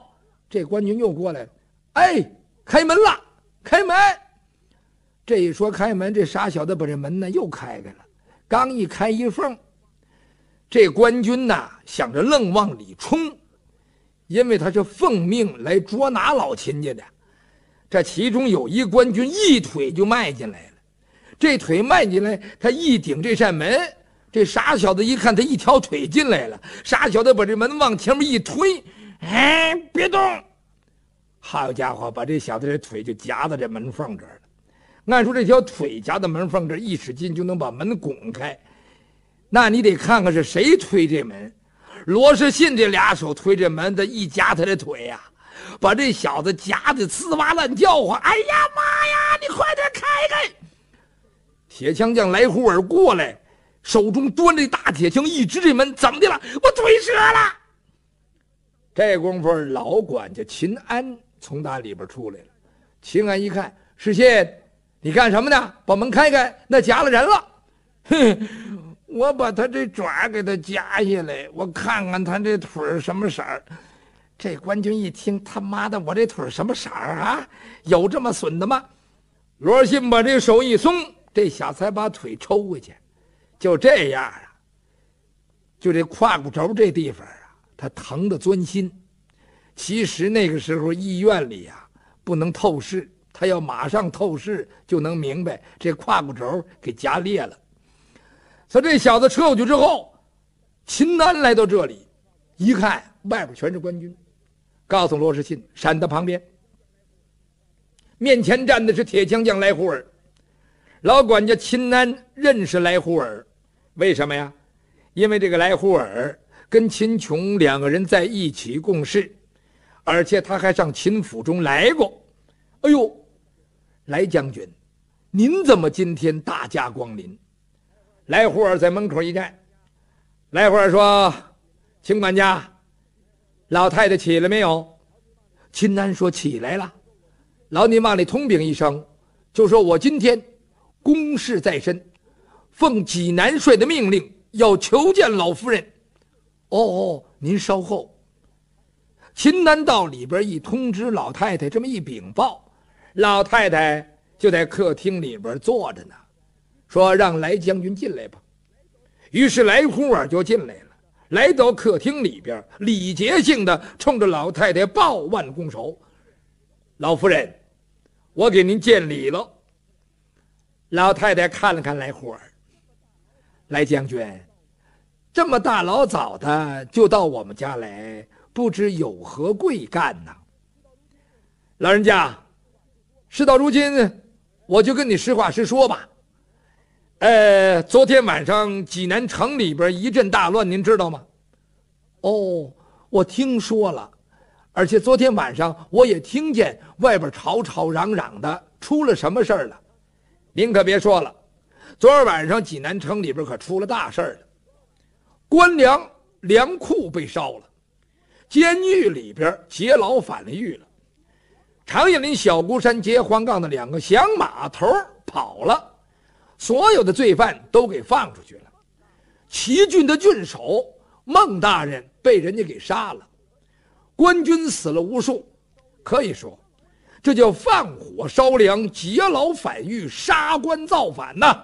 这官军又过来了，哎，开门了，开门！这一说开门，这傻小子把这门呢又开开了，刚一开一缝，这官军呐想着愣往里冲，因为他是奉命来捉拿老秦家的。这其中有一官军一腿就迈进来了，这腿迈进来，他一顶这扇门，这傻小子一看他一条腿进来了，傻小子把这门往前面一推，哎，别动！好家伙，把这小子这腿就夹到这门缝这儿了。按说这条腿夹到门缝这儿，一使劲就能把门拱开。那你得看看是谁推这门。罗世信这俩手推这门，他一夹他的腿呀，把这小子夹得呲哇乱叫唤。哎呀妈呀，你快点开开！铁枪匠来胡尔过来，手中端着大铁枪一支这门，怎么的了？我腿折了！这功夫老管家秦安从打里边出来了。秦安一看，世信，你干什么呢？把门开开，那夹了人了。哼，我把他这爪给他夹下来，我看看他这腿什么色儿。这官军一听，他妈的，我这腿什么色儿啊？有这么损的吗？罗信把这手一松，这小才把腿抽回去。就这样啊，就这胯骨轴这地方啊，他疼得钻心。其实那个时候医院里啊不能透视，他要马上透视就能明白这胯骨轴给夹裂了。所以这小子撤过去之后，秦安来到这里一看，外边全是官军，告诉罗世信闪到旁边。面前站的是铁枪匠来胡尔。老管家秦安认识来胡尔，为什么呀？因为这个来胡尔跟秦琼两个人在一起共事，而且他还上秦府中来过。哎呦，来将军，您怎么今天大驾光临？来胡尔在门口一站，来胡尔说：“秦管家，老太太起来没有？”秦安说：“起来了。”老你往里通禀一声，就说我今天公事在身，奉济南帅的命令要求见老夫人。哦，您稍后。秦南到里边一通知老太太，这么一禀报，老太太就在客厅里边坐着呢，说让来将军进来吧。于是来胡尔就进来了，来到客厅里边，礼节性的冲着老太太抱腕拱手：“老夫人，我给您见礼了。”老太太看了看来胡尔：“来将军，这么大老早的就到我们家来，不知有何贵干呢？”老人家，事到如今，我就跟你实话实说吧。昨天晚上济南城里边一阵大乱，您知道吗？哦，我听说了，而且昨天晚上我也听见外边吵吵嚷嚷的，出了什么事儿了？您可别说了，昨儿晚上济南城里边可出了大事儿了，官粮粮库被烧了，监狱里边劫牢反了狱了，长叶林小孤山劫黄杠的两个响马头跑了，所有的罪犯都给放出去了，齐郡的郡守孟大人被人家给杀了，官军死了无数，可以说这叫放火烧粮，劫牢反狱，杀官造反呐！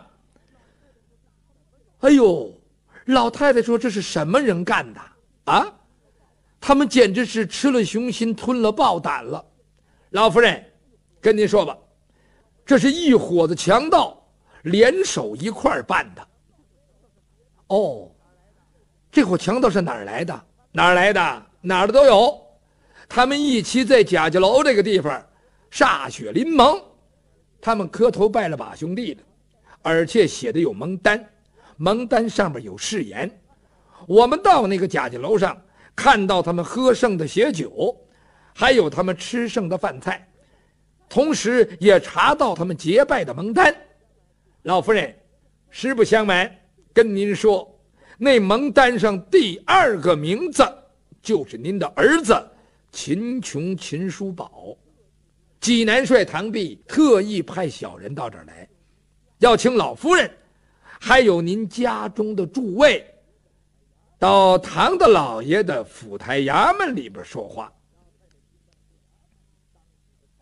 哎呦，老太太说这是什么人干的啊？他们简直是吃了雄心吞了豹胆了。老夫人，跟您说吧，这是一伙子强盗联手一块儿办的。哦，这伙强盗是哪儿来的？哪儿来的？哪儿的都有。他们一起在贾家楼这个地方歃血临盟，他们磕头拜了把兄弟的，而且写的有盟单，盟单上面有誓言。我们到那个贾家楼上，看到他们喝剩的血酒，还有他们吃剩的饭菜，同时也查到他们结拜的盟单。老夫人，实不相瞒，跟您说，那盟单上第2个名字就是您的儿子秦琼秦叔宝。济南帅唐弼特意派小人到这儿来，要请老夫人还有您家中的诸位到唐大老爷的府台衙门里边说话。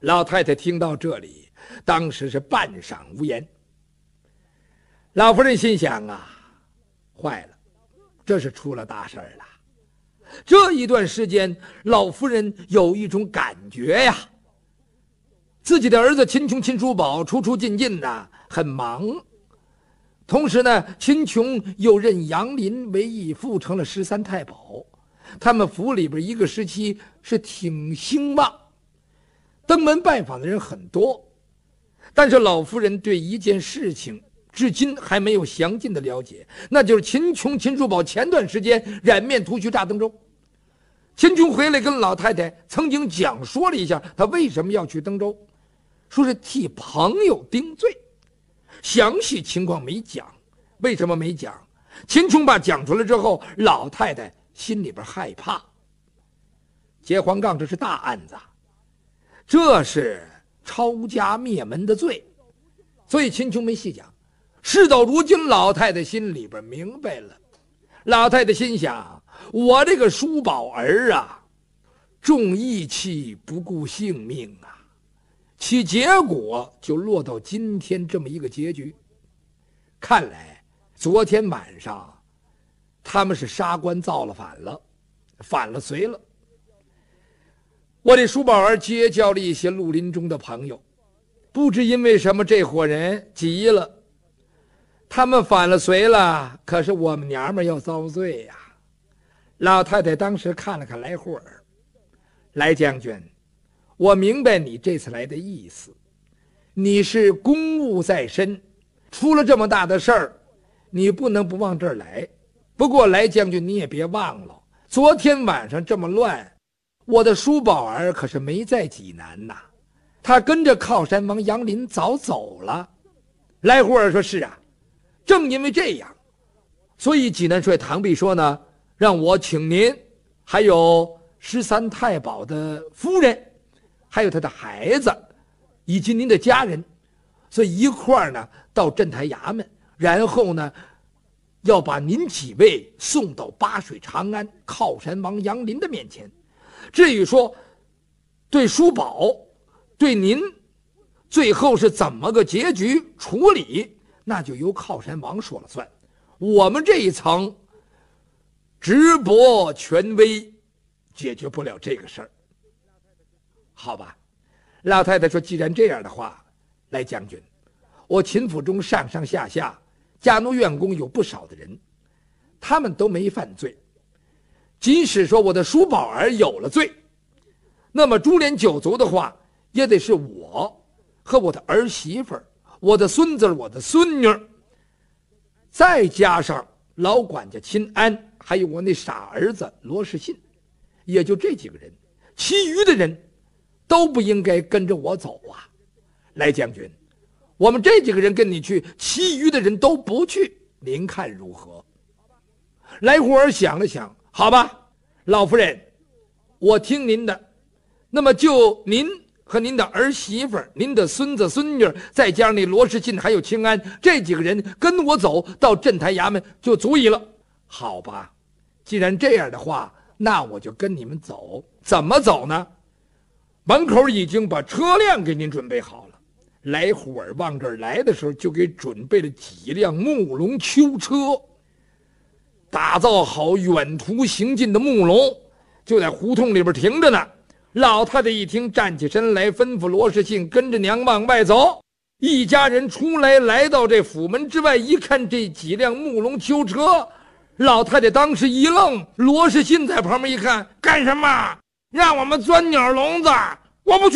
老太太听到这里，当时是半晌无言。老夫人心想啊，坏了，这是出了大事了。这一段时间，老夫人有一种感觉呀，自己的儿子秦琼、秦叔宝出出进进的，很忙。同时呢，秦琼又任杨林为义父，成了13太保。他们府里边一个时期是挺兴旺，登门拜访的人很多。但是老夫人对一件事情至今还没有详尽的了解，那就是秦琼、秦叔宝前段时间染面屠须炸登州。秦琼回来跟老太太曾经讲说了一下他为什么要去登州，说是替朋友顶罪，详细情况没讲。为什么没讲？秦琼把讲出来之后，老太太心里边害怕。劫黄杠这是大案子，这是抄家灭门的罪，所以秦琼没细讲。事到如今，老太太心里边明白了。老太太心想，我这个叔宝儿啊，重义气不顾性命啊，其结果就落到今天这么一个结局。看来昨天晚上他们是杀官造了反了隋了。我这叔宝儿结交了一些绿林中的朋友，不知因为什么这伙人急了，他们反了隋了，可是我们娘们要遭罪呀。老太太当时看了看来户儿，来将军，我明白你这次来的意思，你是公务在身，出了这么大的事儿，你不能不往这儿来。不过来将军你也别忘了，昨天晚上这么乱，我的叔宝儿可是没在济南呐，他跟着靠山王杨林早走了。来户儿说是啊，正因为这样，所以济南帅唐弼说呢，让我请您还有13太保的夫人，还有他的孩子以及您的家人，所以一块儿呢到镇台衙门，然后呢要把您几位送到巴水长安靠山王杨林的面前。至于说对叔宝对您最后是怎么个结局处理，那就由靠山王说了算，我们这一层直播权威解决不了这个事儿，好吧？老太太说，既然这样的话，来将军，我秦府中上上下下家奴院工有不少的人，他们都没犯罪，即使说我的叔宝儿有了罪，那么株连九族的话，也得是我和我的儿媳妇儿、我的孙子、我的孙女，再加上老管家秦安，还有我那傻儿子罗世信，也就这几个人，其余的人都不应该跟着我走啊。来将军，我们这几个人跟你去，其余的人都不去，您看如何？来户儿想了想，好吧，老夫人，我听您的。那么就您和您的儿媳妇、您的孙子孙女，再加上那罗世信还有清安，这几个人跟我走到镇台衙门就足以了。好吧，既然这样的话，那我就跟你们走。怎么走呢？门口已经把车辆给您准备好了。来虎儿往这儿来的时候，就给准备了几辆木龙囚车，打造好远途行进的木龙，就在胡同里边停着呢。老太太一听，站起身来，吩咐罗世信跟着娘往外走。一家人出来，来到这府门之外，一看这几辆木龙囚车，老太太当时一愣。罗世信在旁边一看，干什么？让我们钻鸟笼子？我不去。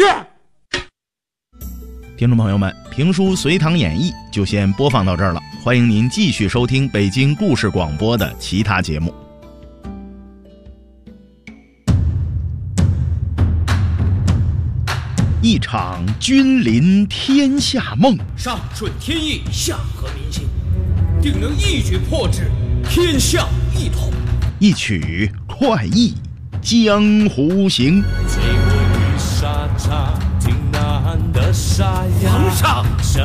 听众朋友们，评书《隋唐演义》就先播放到这儿了，欢迎您继续收听北京故事广播的其他节目。一场君临天下梦， 上顺天意，下合民心，定能一举破之，天下一统。 一曲快意江湖行。 皇上，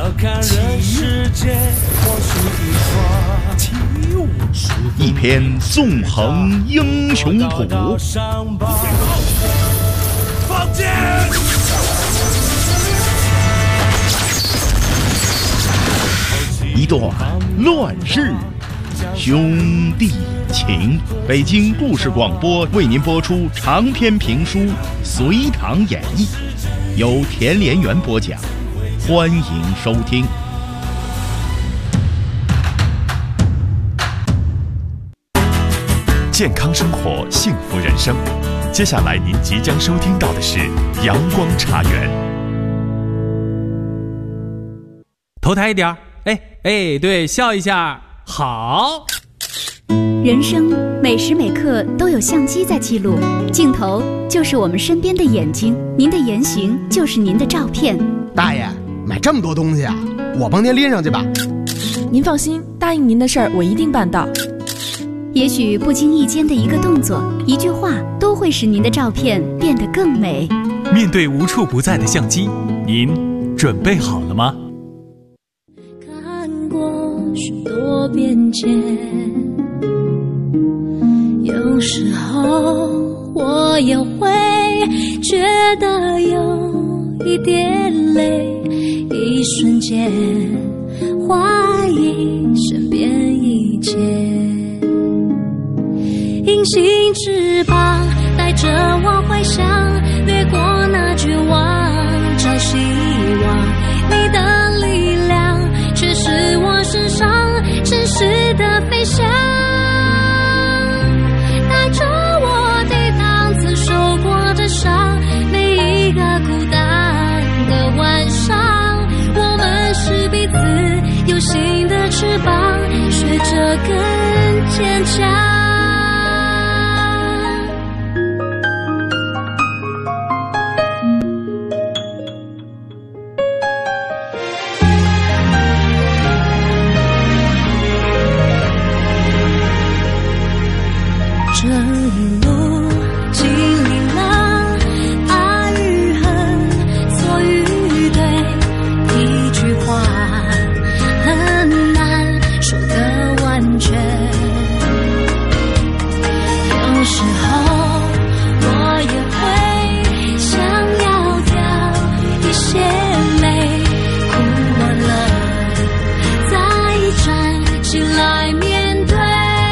一篇纵横英雄谱。 放箭！ 一段乱世兄弟情。北京故事广播为您播出长篇评书《隋唐演义》，由田连元播讲，欢迎收听。 健康生活，幸福人生。接下来您即将收听到的是阳光茶园。 头抬一点，对，笑一下，好。 人生每时每刻都有相机在记录，镜头就是我们身边的眼睛，您的言行就是您的照片。 大爷，买这么多东西啊，我帮您拎上去吧。 您放心，答应您的事儿我一定办到。 也许不经意间的一个动作、一句话，都会使您的照片变得更美。 面对无处不在的相机，您准备好了吗？ 看过许多变迁，有时候我也会觉得有一点累，一瞬间怀疑身边一切。隐形翅膀带着我回响，掠过那绝望，找希望。你的力量却是我身上真实的飞翔，带着我抵挡曾受过的伤。每一个孤单的晚上，我们是彼此有形的翅膀，学着更坚强。这一路经历了爱与恨，错与对，一句话很难说得完全。有时候我也会想要掉一些泪，哭完了再站起来面对。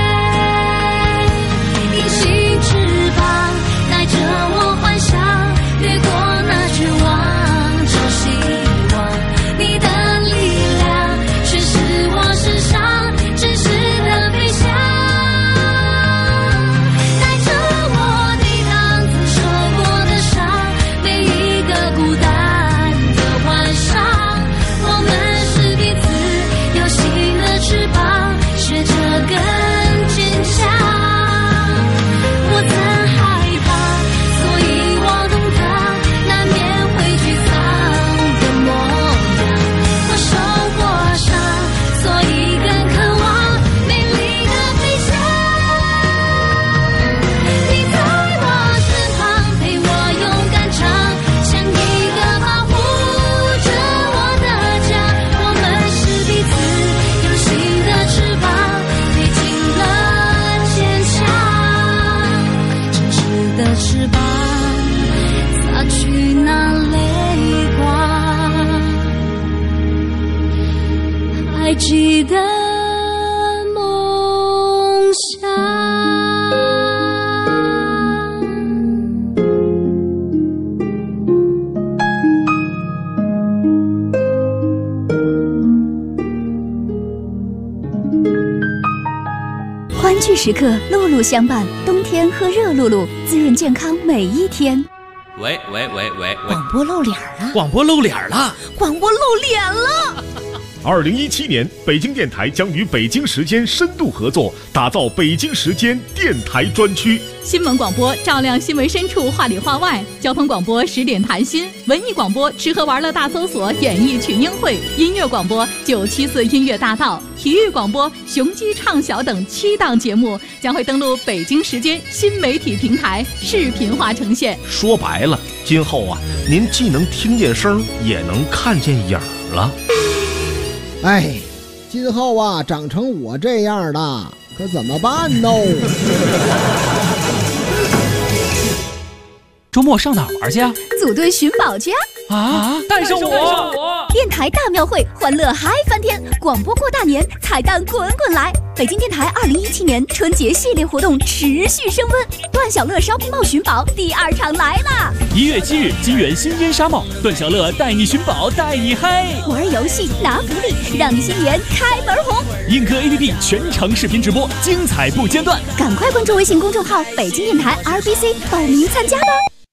还记得梦想。 欢聚时刻，露露相伴，冬天喝热露露，滋润健康每一天。 喂， 广播露脸了！ 广播露脸了！ 广播露脸了 ！2017年，北京电台将与北京时间深度合作，打造北京时间电台专区。 新闻广播照亮新闻深处，话里话外；交通广播10点谈心；文艺广播吃喝玩乐大搜索，演艺群英会；音乐广播974音乐大道；体育广播雄鸡唱晓等7档节目将会登陆北京时间新媒体平台，视频化呈现。 说白了，今后啊，您既能听见声，也能看见影儿了。 哎，今后啊，长成我这样的，可怎么办呢？ 周末上哪儿玩去啊？ 组队寻宝去啊！ 啊！带上我！ 电台大庙会，欢乐嗨翻天！广播过大年，彩蛋滚滚来！北京电台2017年春节系列活动持续升温，段小乐烧pin帽寻宝第2场来啦 ！1月7日，金源新烟纱帽，段小乐带你寻宝，带你嗨！ 玩游戏拿福利，让你新年开门红！ 映客 APP 全程视频直播，精彩不间断！ 赶快关注微信公众号北京电台 RBC 报名参加吧！